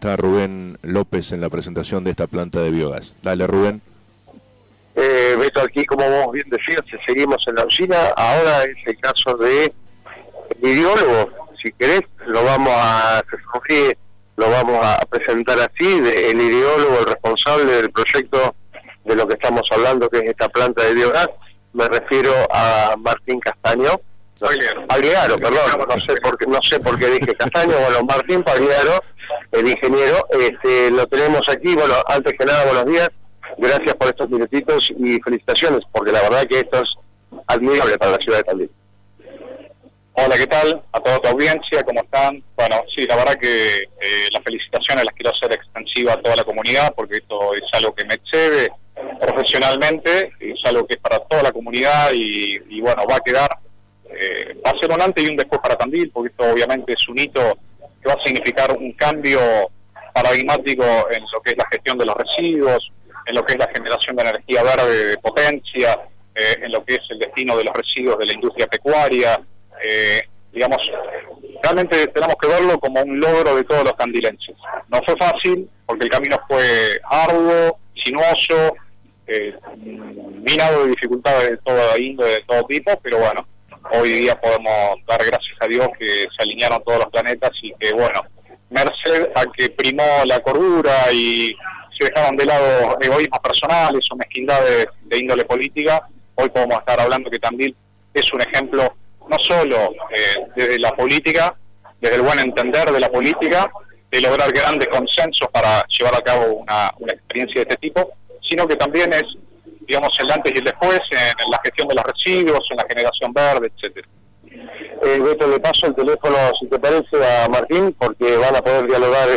está Rubén López en la presentación de esta planta de biogás. Dale, Rubén. Beto, aquí como vos bien decías, seguimos en la usina. Ahora es el caso de el ideólogo, si querés, lo vamos a presentar así, el ideólogo, el responsable del proyecto de lo que estamos hablando, que es esta planta de biogás. Me refiero a Martín Castaño. Pagliaro, perdón, no sé por qué dije Castaño. Bueno, Martín Pagliaro, el ingeniero, lo tenemos aquí. Bueno, antes que nada, buenos días, gracias por estos minutitos y felicitaciones, porque la verdad que esto es admirable para la ciudad de Tandil. Hola, ¿qué tal? A toda tu audiencia, ¿cómo están? Bueno, sí, la verdad que las felicitaciones las quiero hacer extensivas a toda la comunidad, porque esto es algo que me excede profesionalmente, es algo que es para toda la comunidad y bueno, va a quedar, va a ser un antes y un después para Tandil, porque esto obviamente es un hito que va a significar un cambio paradigmático en lo que es la gestión de los residuos, en lo que es la generación de energía verde, de potencia, en lo que es el destino de los residuos de la industria pecuaria. Digamos, realmente tenemos que verlo como un logro de todos los tandilenses. No fue fácil, porque el camino fue arduo, sinuoso, minado de dificultades de toda índole, de todo tipo, pero bueno, hoy día podemos dar gracias a Dios que se alinearon todos los planetas y que, bueno, merced a que primó la cordura y se dejaron de lado egoísmos personales o mezquindades de índole política, hoy podemos estar hablando que Tandil es un ejemplo no solo desde la política, desde el buen entender de la política, de lograr grandes consensos para llevar a cabo una experiencia de este tipo, sino que también es, digamos, el antes y el después en la gestión de los residuos, en la generación verde, etcétera. Beto, le paso el teléfono, si te parece, a Martín, porque van a poder dialogar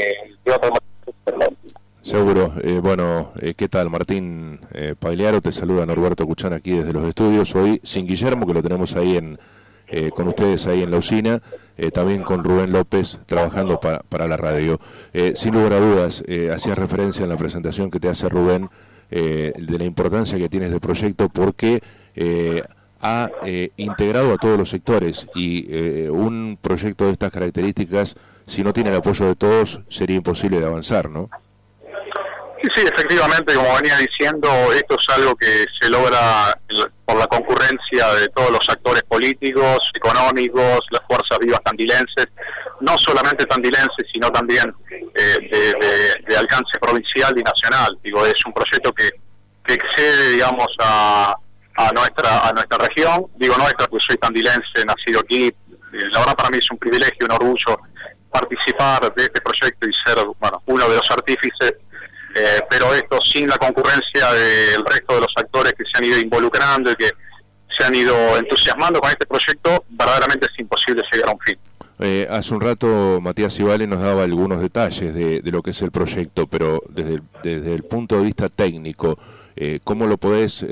Seguro. Bueno, ¿qué tal, Martín Pagliaro? Te saluda Norberto Cuchán aquí desde los estudios. Hoy sin Guillermo, que lo tenemos ahí con ustedes ahí en la usina, también con Rubén López trabajando para la radio. Sin lugar a dudas, hacías referencia en la presentación que te hace Rubén de la importancia que tiene este proyecto, porque ha integrado a todos los sectores y un proyecto de estas características, si no tiene el apoyo de todos, sería imposible de avanzar, ¿no? Sí, efectivamente, como venía diciendo, esto es algo que se logra por la concurrencia de todos los actores políticos, económicos, las fuerzas vivas tandilenses, no solamente tandilenses, sino también de alcance provincial y nacional. Digo, es un proyecto que excede, digamos, a nuestra región. Digo nuestra, pues soy tandilense, nacido aquí. La verdad para mí es un privilegio, un orgullo participar de este proyecto y ser, bueno, uno de los artífices. Pero esto sin la concurrencia del resto de los actores que se han ido involucrando y que se han ido entusiasmando con este proyecto, verdaderamente es imposible llegar a un fin. Hace un rato Matías Ivale nos daba algunos detalles de lo que es el proyecto, pero desde el punto de vista técnico, ¿cómo lo podés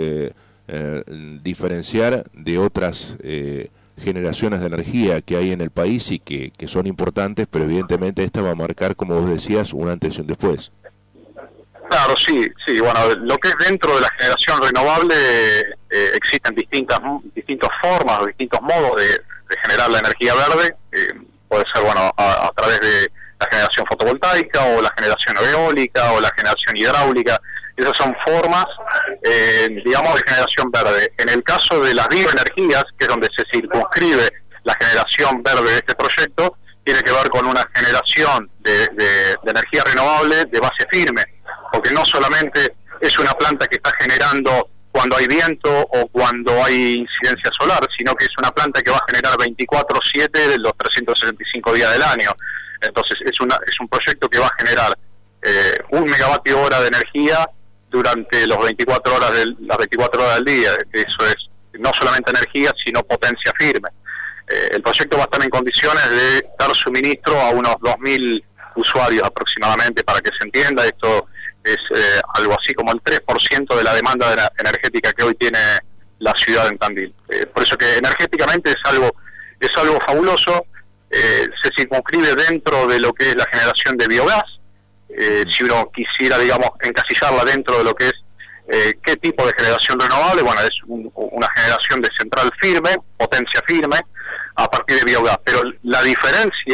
diferenciar de otras generaciones de energía que hay en el país y que son importantes, pero evidentemente esta va a marcar, como vos decías, un antes y un después? Claro, sí, bueno, lo que es dentro de la generación renovable existen distintas formas, distintos modos de generar la energía verde, puede ser, bueno, a través de la generación fotovoltaica o la generación eólica o la generación hidráulica. Esas son formas, digamos, de generación verde. En el caso de las bioenergías, que es donde se circunscribe la generación verde de este proyecto, tiene que ver con una generación de energía renovable de base firme, porque no solamente es una planta que está generando cuando hay viento o cuando hay incidencia solar, sino que es una planta que va a generar 24/7 de los 365 días del año. Entonces es un proyecto que va a generar 1 megavatio hora de energía durante las 24 horas del día. Eso es no solamente energía, sino potencia firme. El proyecto va a estar en condiciones de dar suministro a unos 2.000 usuarios aproximadamente. Para que se entienda, esto es algo así como el 3% de la demanda energética que hoy tiene la ciudad en Tandil. Por eso que energéticamente es algo fabuloso. Se circunscribe dentro de lo que es la generación de biogás. Si uno quisiera, digamos, encasillarla dentro de lo que es qué tipo de generación renovable, bueno, es una generación de central firme, potencia firme, a partir de biogás. Pero la diferencia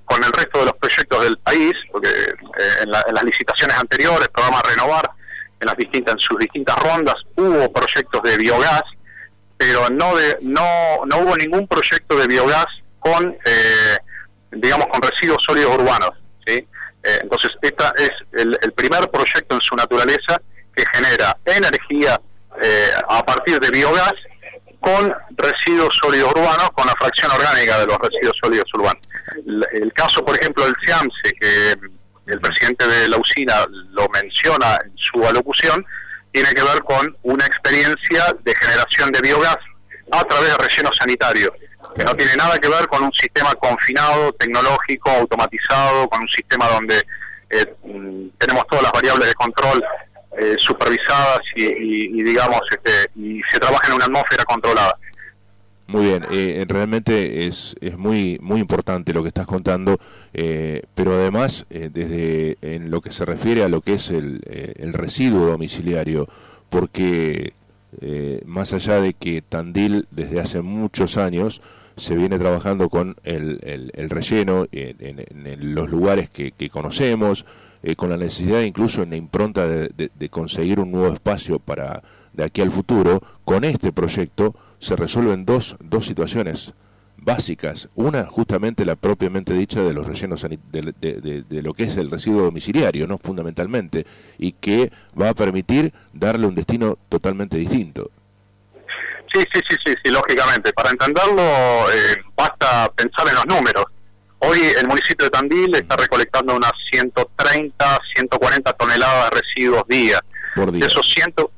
con el resto de los proyectos del país, porque en las licitaciones anteriores, programa Renovar, en sus distintas rondas, hubo proyectos de biogás, pero no hubo ningún proyecto de biogás con con residuos sólidos urbanos, ¿sí? Entonces, esta es el primer proyecto en su naturaleza que genera energía a partir de biogás con residuos sólidos urbanos, con la fracción orgánica de los residuos sólidos urbanos. El caso, por ejemplo, del SEAMSE, que el presidente de la usina lo menciona en su alocución, tiene que ver con una experiencia de generación de biogás a través de relleno sanitario, que no tiene nada que ver con un sistema confinado, tecnológico, automatizado, con un sistema donde tenemos todas las variables de control supervisadas y digamos, y se trabaja en una atmósfera controlada. Muy bien, realmente es muy importante lo que estás contando, pero además, desde en lo que se refiere a lo que es el residuo domiciliario, porque más allá de que Tandil desde hace muchos años se viene trabajando con el relleno en los lugares que conocemos, con la necesidad incluso en la impronta de conseguir un nuevo espacio para de aquí al futuro, con este proyecto se resuelven dos situaciones básicas. Una, justamente la propiamente dicha de los rellenos de lo que es el residuo domiciliario, ¿no? Fundamentalmente, y que va a permitir darle un destino totalmente distinto. Sí, lógicamente. Para entenderlo, basta pensar en los números. Hoy el municipio de Tandil está recolectando unas 130, 140 toneladas de residuos día. Por día. Esos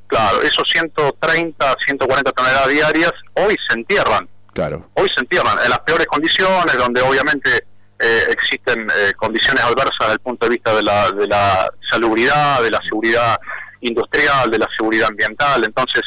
130, 140 toneladas diarias hoy se entierran. Claro. Hoy se entierran en las peores condiciones, donde obviamente existen condiciones adversas desde el punto de vista de la salubridad, de la seguridad industrial, de la seguridad ambiental. Entonces,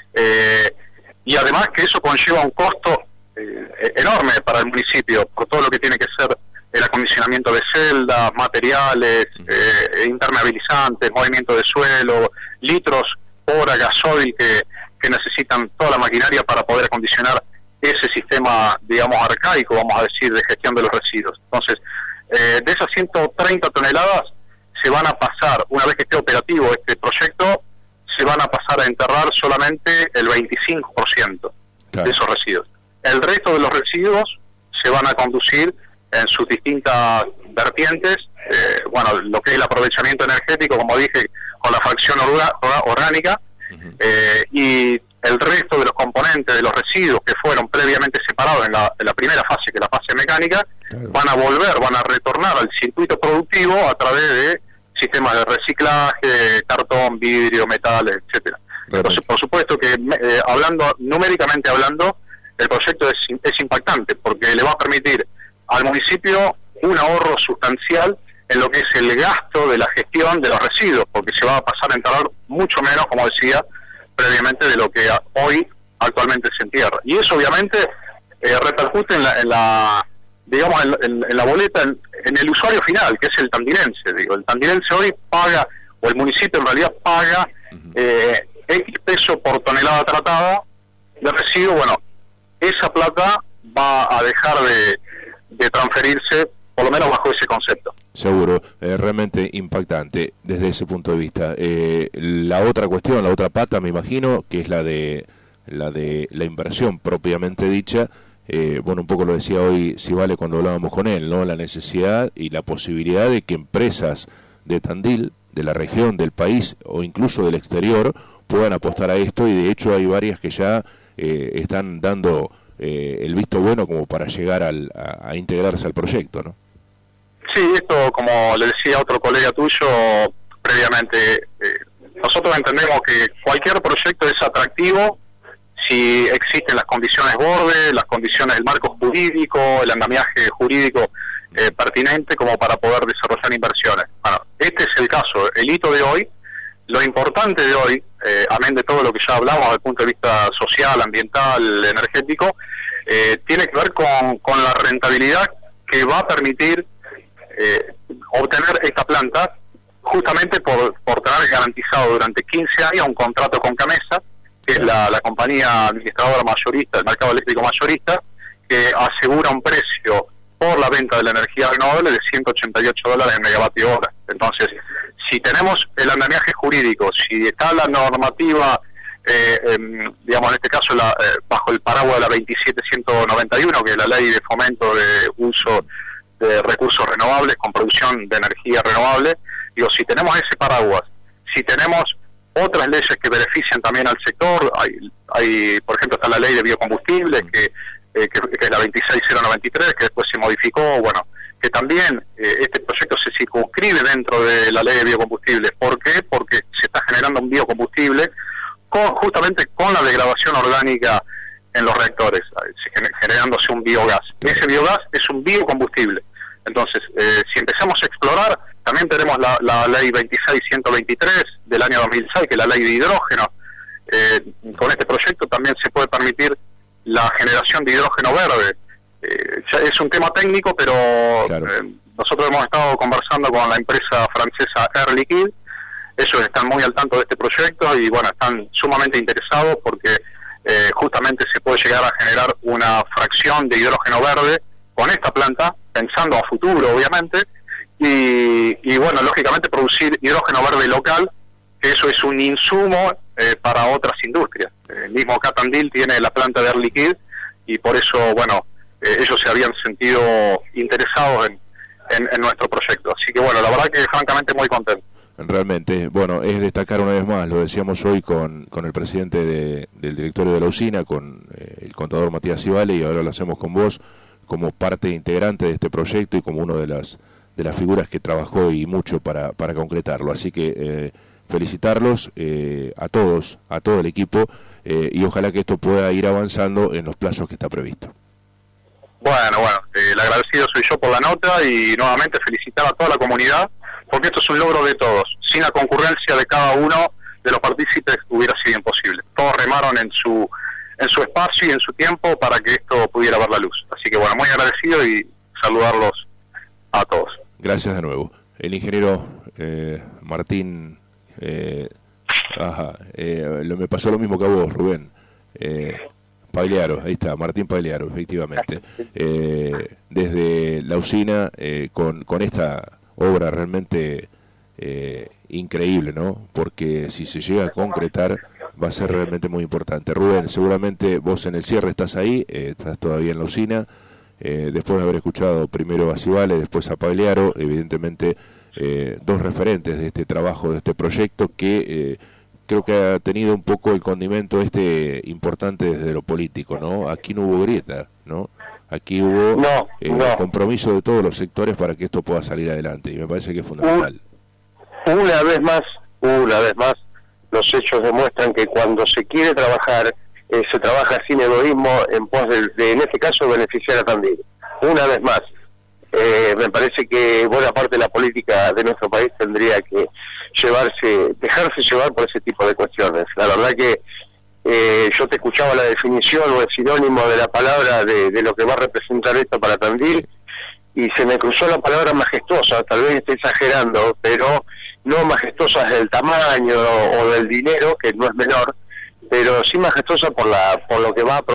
y además que eso conlleva un costo enorme para el municipio, por todo lo que tiene que ser el acondicionamiento de celdas, materiales, impermeabilizantes, movimiento de suelo, litros hora gasoil que necesitan toda la maquinaria para poder acondicionar ese sistema, digamos, arcaico, vamos a decir, de gestión de los residuos. Entonces, de esas 130 toneladas se van a pasar, una vez que esté operativo este proyecto, se van a pasar a enterrar solamente el 25% de esos residuos. El resto de los residuos se van a conducir en sus distintas vertientes, lo que es el aprovechamiento energético, como dije, con la fracción orgánica, y el resto de los componentes de los residuos que fueron previamente separados en la primera fase, que es la fase mecánica, van a retornar al circuito productivo a través de sistemas de reciclaje, cartón, vidrio, metales, etcétera. Entonces, por supuesto que numéricamente hablando, el proyecto es impactante, porque le va a permitir al municipio un ahorro sustancial en lo que es el gasto de la gestión de los residuos, porque se va a pasar a enterrar mucho menos, como decía previamente, de lo que hoy actualmente se entierra. Y eso obviamente repercute en la boleta, en el usuario final, que es el tandilense. El tandilense hoy paga, o el municipio en realidad paga X peso por tonelada tratada de residuo. Bueno, esa plata va a dejar de transferirse, por lo menos bajo ese concepto. Seguro, realmente impactante desde ese punto de vista. La otra cuestión, la otra pata, me imagino, que es la de la inversión propiamente dicha. Un poco lo decía hoy Sibale cuando hablábamos con él, ¿no? La necesidad y la posibilidad de que empresas de Tandil, de la región, del país o incluso del exterior puedan apostar a esto, y de hecho hay varias que ya están dando el visto bueno como para llegar a integrarse al proyecto, ¿no? Sí, esto, como le decía otro colega tuyo previamente, nosotros entendemos que cualquier proyecto es atractivo si existen las condiciones borde, las condiciones del marco jurídico, el andamiaje jurídico pertinente como para poder desarrollar inversiones. Bueno, este es el caso, el hito de hoy. Lo importante de hoy, amén de todo lo que ya hablamos desde el punto de vista social, ambiental, energético, tiene que ver con la rentabilidad que va a permitir obtener esta planta, justamente por tener garantizado durante 15 años un contrato con Camesa, que es la compañía administradora mayorista del mercado eléctrico mayorista, que asegura un precio por la venta de la energía renovable de $188 el megavatio hora. Entonces, si tenemos el andamiaje jurídico, si está la normativa, digamos en este caso bajo el paraguas de la 27191, que es la ley de fomento de uso de recursos renovables con producción de energía renovable, digo, si tenemos ese paraguas, si tenemos otras leyes que benefician también al sector, hay por ejemplo, está la ley de biocombustibles, que es la 26093, que después se modificó, bueno, que también este proyecto se circunscribe dentro de la ley de biocombustibles. ¿Por qué? Porque se está generando un biocombustible justamente con la degradación orgánica en los reactores, generándose un biogás. Ese biogás es un biocombustible. Entonces, si empezamos a explorar, también tenemos la ley 26123 del año 2006, que es la ley de hidrógeno. Con este proyecto también se puede permitir la generación de hidrógeno verde. Es un tema técnico, pero claro, nosotros hemos estado conversando con la empresa francesa Air Liquide. Ellos están muy al tanto de este proyecto y bueno, están sumamente interesados porque justamente se puede llegar a generar una fracción de hidrógeno verde con esta planta, pensando a futuro obviamente, y bueno, lógicamente producir hidrógeno verde local, que eso es un insumo para otras industrias. El mismo Catandil tiene la planta de Air Liquide y por eso, bueno, ellos se habían sentido interesados en nuestro proyecto. Así que bueno, la verdad que francamente muy contento. Realmente, bueno, es destacar una vez más, lo decíamos hoy con el presidente del directorio de la usina, con el contador Matías Civale, y ahora lo hacemos con vos, como parte integrante de este proyecto y como uno de las figuras que trabajó y mucho para concretarlo. Así que felicitarlos a todos, a todo el equipo, y ojalá que esto pueda ir avanzando en los plazos que está previsto. Bueno, el agradecido soy yo por la nota y nuevamente felicitar a toda la comunidad, porque esto es un logro de todos. Sin la concurrencia de cada uno de los partícipes hubiera sido imposible. Todos remaron en su espacio y en su tiempo para que esto pudiera ver la luz. Así que bueno, muy agradecido y saludarlos a todos. Gracias de nuevo. El ingeniero Martín, me pasó lo mismo que a vos, Rubén. Pagliaro, ahí está, Martín Pagliaro, efectivamente. Desde la usina, con esta obra realmente increíble, ¿no? Porque si se llega a concretar va a ser realmente muy importante. Rubén, seguramente vos en el cierre estás ahí, estás todavía en la usina, después de haber escuchado primero a Civale, después a Pagliaro, evidentemente dos referentes de este trabajo, de este proyecto que creo que ha tenido un poco el condimento importante desde lo político, ¿no? Aquí no hubo grieta, ¿no? Aquí hubo compromiso de todos los sectores para que esto pueda salir adelante, y me parece que es fundamental. Una vez más, los hechos demuestran que cuando se quiere trabajar, se trabaja sin egoísmo en pos de en este caso, beneficiar a Tandil. Una vez más, me parece que buena parte de la política de nuestro país tendría que dejarse llevar por ese tipo de cuestiones. La verdad que yo te escuchaba la definición o el sinónimo de la palabra de lo que va a representar esto para Tandil, y se me cruzó la palabra majestuosa. Tal vez esté exagerando, pero no majestuosa del tamaño o del dinero, que no es menor, pero sí majestuosa por lo que va a